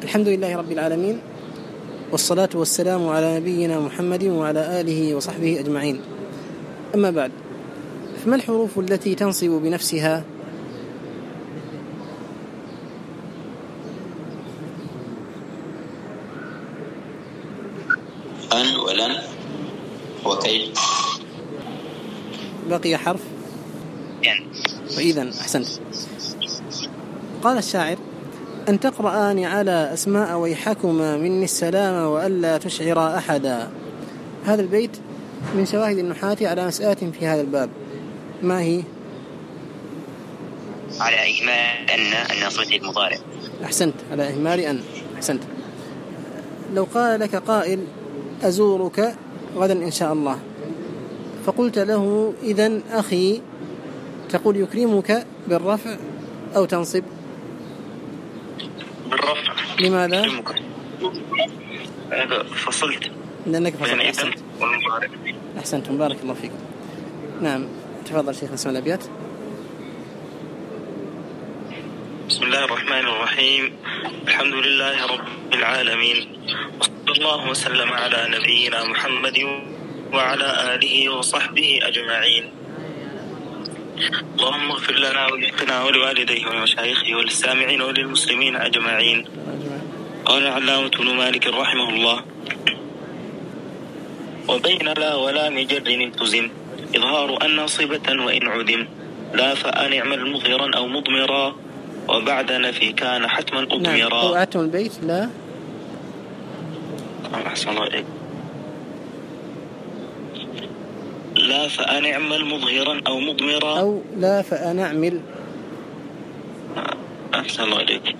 الحمد لله رب العالمين، والصلاة والسلام على نبينا محمد وعلى آله وصحبه أجمعين. أما بعد، فما الحروف التي تنصب بنفسها؟ أن ولن وكي. بقي حرف وإذن. أحسنت. قال الشاعر: أن تقرآن على أسماء ويحكما مني السلام وألا تشعر أحدا. هذا البيت من شواهد النحاة على مسألة في هذا الباب. ما هي؟ على إهمال أن صفة المضارع. أحسنت، على إهمال أن. أحسنت. لو قال لك قائل: أزورك غدا إن شاء الله، فقلت له: إذن أخي، تقول يكرمك بالرفع أو تنصب؟ بالرفع. لماذا؟ يكرمك. فصلت. لأنك فصلت. أحسنتم، بارك الله فيكم. نعم، تفضل شيخ، نسمع الأبيات. بسم الله الرحمن الرحيم. الحمد لله رب العالمين، وصلى الله وسلم على نبينا محمد وعلى آله وصحبه أجمعين. اللهم اغفر لنا ولشيخنا ولوالديه ولمشايخه وللسامعين وللمسلمين أجمعين. قال علامة ابن مالك رحمه الله: وبين لا ولام جر التزم إظهار أن ناصبة وإن عدم لا فأن اعمل مظهرا أو مضمرا وبعد نفي كان حتما أضمرا. نعم، أعدتم البيت. لا أحسن الله إليك. لا فأنعمل مظهرا أو مضمرا، أو لا فأنعمل. أحسن الله إليك.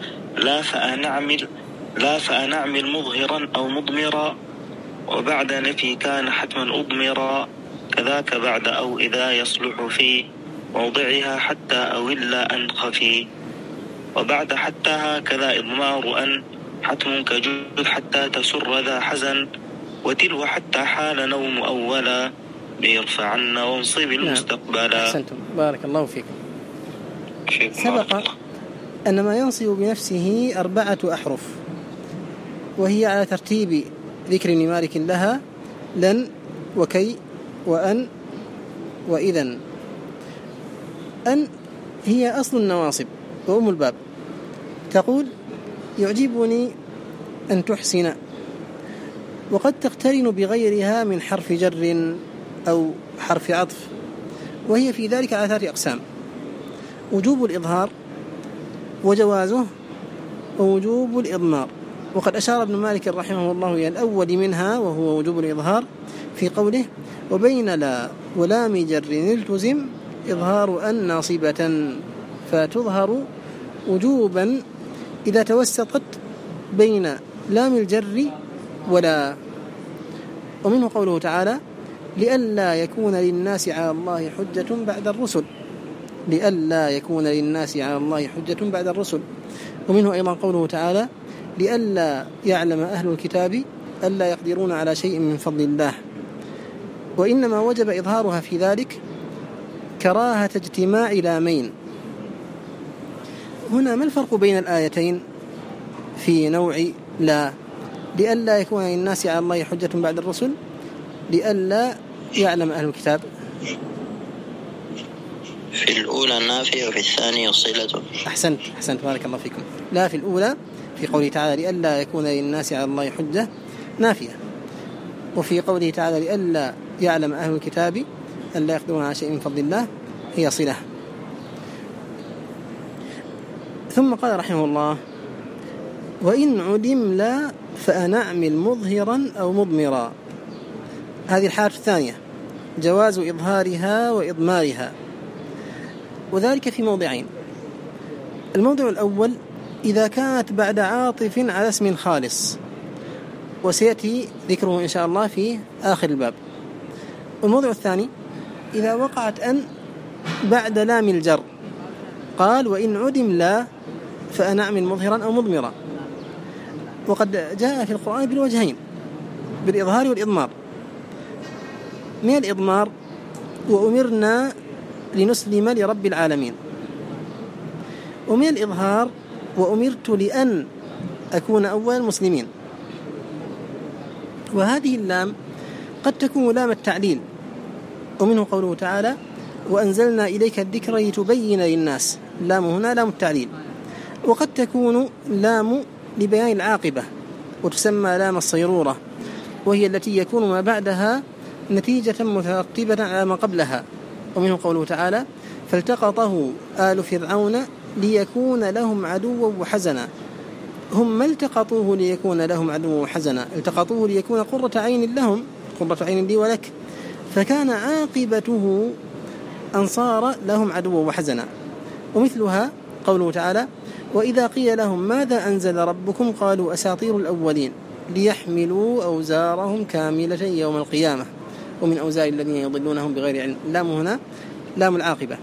لا فأنعمل مظهرا أو مضمرا وبعد نفي كان حتما أضمرا كذاك بعد أو إذا يصلح في موضعها حتى أو إلا أن خفي وبعد حتى هكذا إضمار أن حتم كجود حتى تسر ذا حزن وتلو حتى حال نوم أولا بيرفعن وانصب المستقبلا. أحسنتم، بارك الله فيكم. سبق أن ما ينصب بنفسه 4 أحرف، وهي على ترتيب ذكر ابن مالك لها: لن وكي وأن وإذن. أن هي أصل النواصب وأم الباب. تقول: يعجبني أن تحسن، وقد تقترن بغيرها من حرف جر أو حرف عطف، وهي في ذلك على 3 أقسام: وجوب الإظهار، وجوازه، ووجوب الإضمار. وقد أشار ابن مالك رحمه الله إلى الأول منها، وهو وجوب الإظهار، في قوله: وبين لا ولام جر التزم إظهار أن ناصبة، فتظهر وجوبا إذا توسطت بين لام الجر ولا. ومنه قوله تعالى: لئلا يكون للناس على الله حجة بعد الرسل. لئلا يكون للناس على الله حجة بعد الرسل. ومنه أيضا قوله تعالى: لئلا يعلم أهل الكتاب ألا يقدرون على شيء من فضل الله. وإنما وجب إظهارها في ذلك كراهة اجتماع لامين. هنا ما الفرق بين الآيتين في نوع لا؟ لئلا يكون للناس على الله حجة بعد الرسل، لئلا يعلم أهل الكتاب. في الأولى النافية وفي الثانية صلة. أحسنت، بارك الله فيكم. لا في الأولى في قوله تعالى: لئلا يكون للناس على الله حجة، نافية. وفي قوله تعالى: لئلا يعلم أهل الكتاب ألا يقدرون على شيء من فضل الله، هي صلة. ثم قال رحمه الله: وإن عدم لا فأنعمل مظهرا أو مضمرا. هذه الحالة الثانية، جواز إظهارها وإضمارها، وذلك في موضعين. الموضع الأول: إذا كانت بعد عاطف على اسم خالص، وسيأتي ذكره إن شاء الله في آخر الباب. والموضع الثاني: إذا وقعت أن بعد لام الجر. قال: وإن عدم لا فأنعمل مظهرا أو مضمرا. وقد جاء في القرآن بالوجهين، بالإظهار والإضمار. من الإضمار: وأمرنا لنسلم لرب العالمين. ومن الإظهار: وأمرت لأن أكون أول المسلمين. وهذه اللام قد تكون لام التعليل، ومنه قوله تعالى وأنزلنا إليك الذكر لتبين للناس، لام هنا لام التعليل. وقد تكون لام لبيان العاقبة وتسمى لام الصيرورة، وهي التي يكون ما بعدها نتيجة مترتبة على ما قبلها، ومنه قوله تعالى فالتقطه آل فرعون ليكون لهم عدوا وحزنا. هم ما التقطوه ليكون لهم عدوا وحزنا، التقطوه ليكون قرة عين لهم، قرة عين لي ولك، فكان عاقبته أن صار لهم عدوا وحزنا. ومثلها قوله تعالى وإذا قيل لهم ماذا أنزل ربكم قالوا أساطير الأولين ليحملوا أوزارهم كاملة يوم القيامة ومن أوزار الذين يضلونهم بغير علم. اللام هنا لام العاقبة.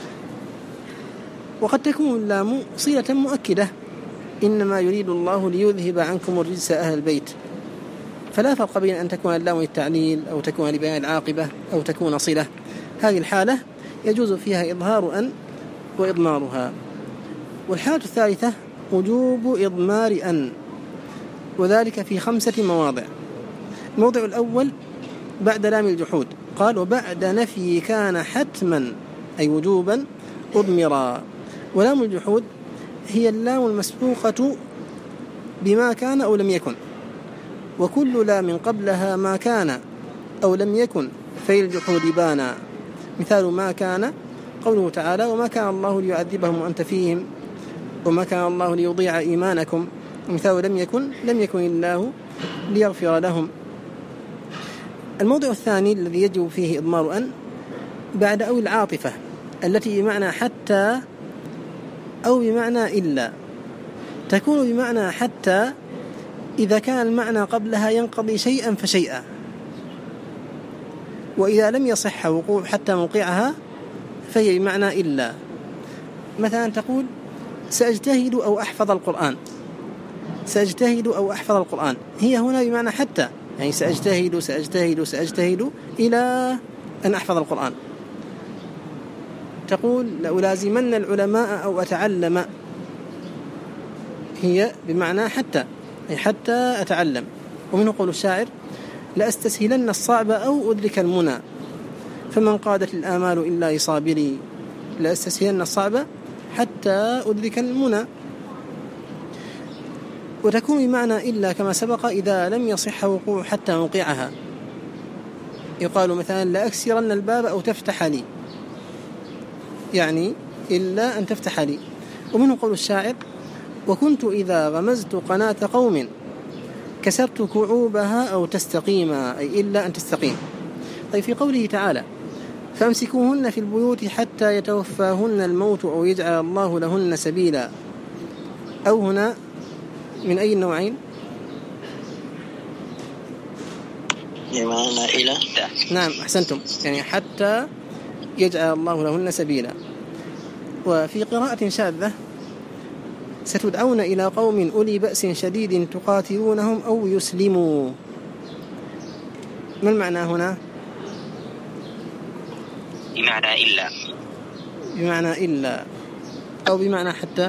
وقد تكون اللام صلة مؤكدة، إنما يريد الله ليذهب عنكم الرجس أهل البيت، فلا فرق بين أن تكون اللام للتعليل أو تكون لبيان العاقبة أو تكون صلة. هذه الحالة يجوز فيها إظهار أن وإضمارها. والحالة الثالثة وجوب إضمار أن، وذلك في 5 مواضع. الموضع الأول بعد لام الجحود، قال وبعد نفي كان حتما أي وجوبا أضمرا. ولام الجحود هي اللام المسبوقة بما كان أو لم يكن، وكل لام قبلها ما كان أو لم يكن في الجحود بانا. مثال ما كان قوله تعالى وما كان الله ليعذبهم وأنت فيهم وما كان الله ليضيع إيمانكم. مثال لم يكن الله ليغفر لهم. الموضع الثاني الذي يجب فيه إضمار أن بعد أو العاطفة التي بمعنى حتى أو بمعنى إلا. تكون بمعنى حتى إذا كان المعنى قبلها ينقضي شيئا فشيئا، وإذا لم يصح وقوع حتى موقعها فهي بمعنى إلا. مثلا تقول سأجتهد أو أحفظ القرآن، سأجتهد أو أحفظ القرآن، هي هنا بمعنى حتى، يعني سأجتهد إلى أن أحفظ القرآن. تقول لألازمن العلماء أو أتعلم، هي بمعنى حتى، أي حتى أتعلم. ومنه قول الشاعر لأستسهلن الصعب أو أدرك المنى فمن قادت الآمال إلا لصابري، لأستسهلن الصعب حتى أدرك المنى. وتكون بمعنى إلا كما سبق إذا لم يصح وقوع حتى موقعها. يقال مثلا لأكسرن الباب أو تفتح لي، يعني إلا أن تفتح لي. ومنه قول الشاعر وكنت إذا غمزت قناة قوم كسرت كعوبها أو تستقيما، أي إلا أن تستقيم. طيب في قوله تعالى فامسكوهن في البيوت حتى يتوفاهن الموت أو يجعل الله لهن سبيلا، أو هنا من أي النوعين؟ بمعنى إلى. نعم أحسنتم، يعني حتى يجعل الله لهن سبيلا. وفي قراءة شاذة ستدعون إلى قوم أولي بأس شديد تقاتلونهم أو يسلموا. ما المعنى هنا؟ بمعنى إلا. بمعنى إلا أو بمعنى حتى؟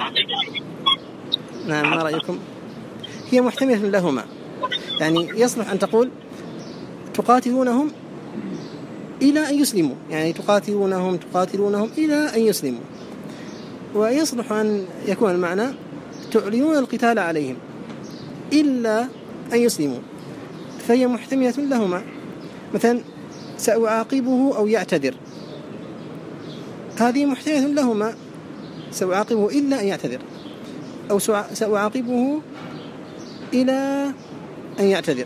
نعم ما رأيكم؟ هي محتملة لهما، يعني يصلح أن تقول تقاتلونهم إلى أن يسلموا، يعني تقاتلونهم إلى أن يسلموا. ويصلح أن يكون المعنى تعلنون القتال عليهم إلا أن يسلموا، فهي محتملة لهما. مثلا سأعاقبه أو يعتذر، هذه محتملة لهما، سأعاقبه إلا أن يعتذر، أو سأعاقبه إلى أن يعتذر.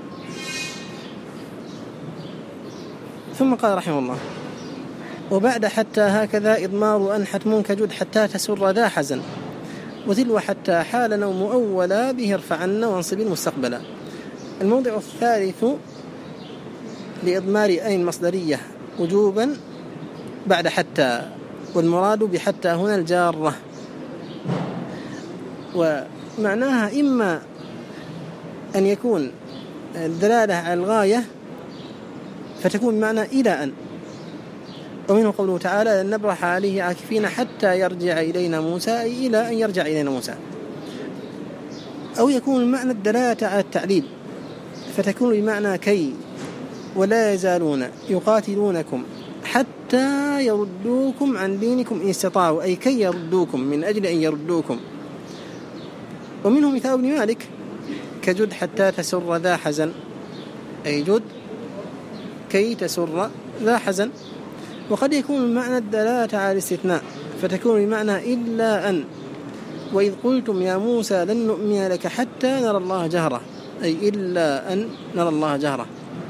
ثم قال رحمه الله وبعد حتى هكذا إضمار أن حتم كجد حتى تسر ذا حزن، وتلو حتى حال نوم أولا به ارفعن وانصب المستقبلا. الموضع الثالث لإضمار أن المصدرية وجوبا بعد حتى، والمراد بحتى هنا الجارة، ومعناها إما أن يكون الدلالة على الغاية فتكون معنى إلى أن. ومنه قوله تعالى لن نبرح عليه عاكفين حتى يرجع إلينا موسى، أي إلى أن يرجع إلينا موسى. أو يكون المعنى الدلالة على التعليل فتكون بمعنى كي، ولا يزالون يقاتلونكم حتى يردوكم عن دينكم إن استطاعوا، أي كي يردوكم من أجل أن يردوكم. ومنه مثال ابن مالك كجد حتى تسر ذا حزن، أي جد كي تسر ذا حزن. وقد يكون المعنى الدلالة على الاستثناء فتكون بمعنى إلا أن، وإذ قلتم يا موسى لن نؤمن لك حتى نرى الله جهرة، أي إلا أن نرى الله جهرة.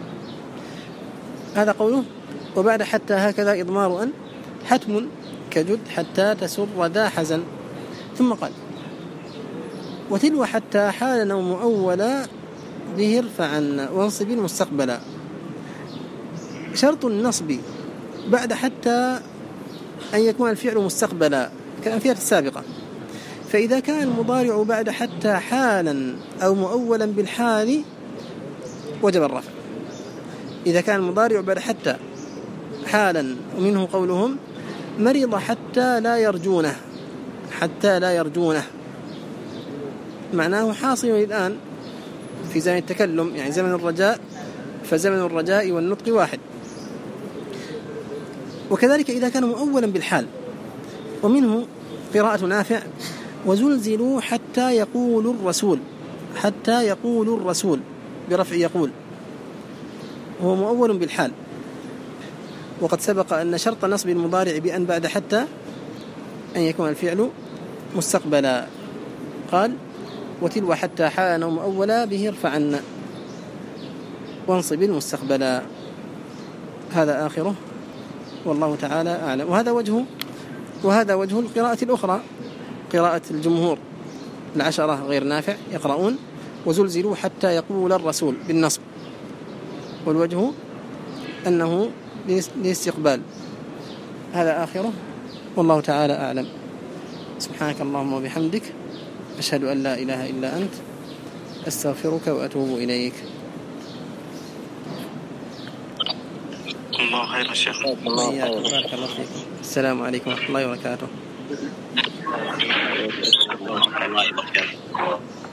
هذا قوله. وبعد حتى هكذا إضمار أن حتم كجد حتى تسر ذا حزن. ثم قال وتلو حتى حالا أو مؤولا به ارفع عنا وانصب المستقبلا. شرط النصب بعد حتى أن يكون الفعل مستقبلا كالأمثلة السابقة، فإذا كان المضارع بعد حتى حالا أو مؤولا بالحال وجب الرفع. إذا كان المضارع بعد حتى حالا، ومنه قولهم مرض حتى لا يرجونه، حتى لا يرجونه معناه حاصل الآن في زمن التكلم، يعني زمن الرجاء، فزمن الرجاء والنطق واحد. وكذلك إذا كان مؤولا بالحال، ومنه قراءة نافع وزلزلوا حتى يقول الرسول، حتى يقول الرسول برفع يقول، هو مؤول بالحال. وقد سبق أن شرط نصب المضارع بأن بعد حتى أن يكون الفعل مستقبلا. قال وتلو حتى حالا ومؤولا به ارفع عنا وانصب المستقبلا. هذا آخره والله تعالى أعلم. وهذا وجه القراءة الأخرى، قراءة الجمهور العشرة غير نافع يقرؤون وزلزلوا حتى يقول الرسول بالنصب، والوجه أنه لاستقبال. هذا آخره والله تعالى أعلم. سبحانك اللهم وبحمدك، أشهد أن لا إله إلا أنت، أستغفرك وأتوب إليك. الله خير الشيخ. بارك الله فيكم. السلام عليكم ورحمة الله وبركاته.